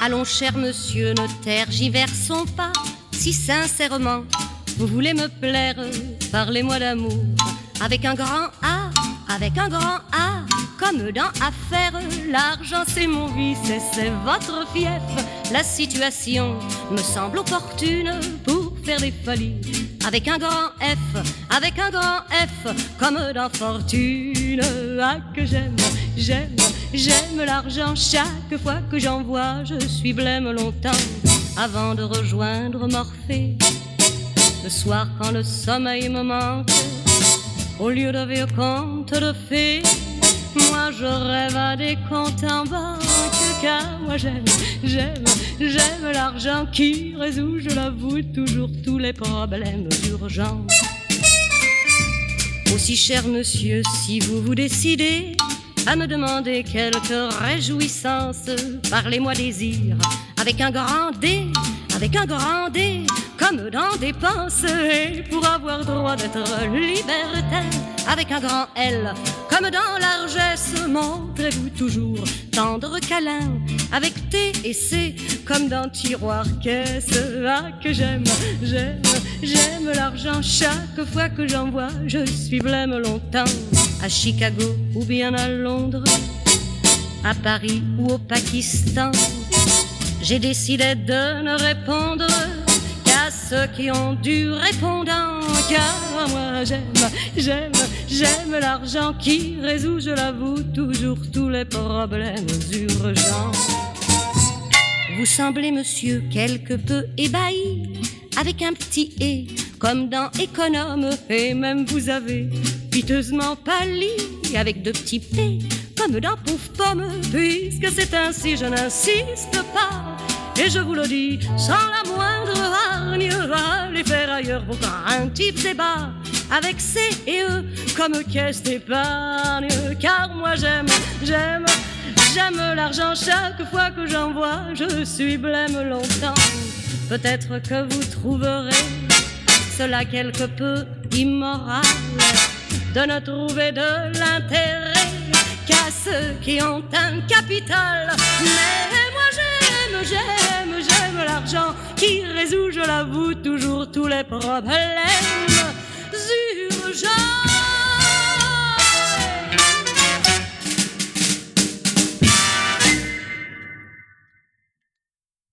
Allons, cher monsieur notaire, j'y versons pas. Si sincèrement vous voulez me plaire, parlez-moi d'amour avec un grand A, avec un grand A. Comme dans affaire, l'argent c'est mon vice et c'est votre fief. La situation me semble opportune pour faire des folies avec un grand F, avec un grand F. Comme dans fortune, ah que j'aime, j'aime, j'aime l'argent. Chaque fois que j'en vois, je suis blême longtemps avant de rejoindre Morphée. Le soir quand le sommeil me manque, au lieu de vieux contes de fées, moi je rêve à des comptes en banque. Car moi j'aime, j'aime, j'aime l'argent qui résout, je l'avoue, toujours tous les problèmes urgents. Aussi cher monsieur, si vous vous décidez à me demander quelques réjouissances, parlez-moi désir avec un grand D, avec un grand D. Comme dans dépenses, et pour avoir droit d'être libertin, avec un grand L, comme dans largesse, montrez-vous toujours tendre câlin, avec T et C, comme dans tiroir caisse. Ah que j'aime, j'aime, j'aime l'argent. Chaque fois que j'en vois, je suis blême longtemps. À Chicago ou bien à Londres, à Paris ou au Pakistan, j'ai décidé de ne répondre à ceux qui ont du répondant. Car moi j'aime, j'aime, j'aime l'argent qui résout, je l'avoue, toujours tous les problèmes urgents. Vous semblez monsieur quelque peu ébahi, avec un petit « et » comme dans économe, et même vous avez piteusement pâli avec deux petits « p » comme dans pauvre pomme. Puisque c'est ainsi, je n'insiste pas, et je vous le dis sans la moindre hargne, allez faire ailleurs vos craintifs débats avec C et E comme caisse d'épargne. Car moi j'aime, j'aime, j'aime l'argent. Chaque fois que j'en vois, je suis blême longtemps. Peut-être que vous trouverez cela quelque peu immoral de ne trouver de l'intérêt qu'à ceux qui ont un capital. Mais moi j'aime, j'aime, j'aime l'argent qui résout, je l'avoue, toujours tous les problèmes urgents.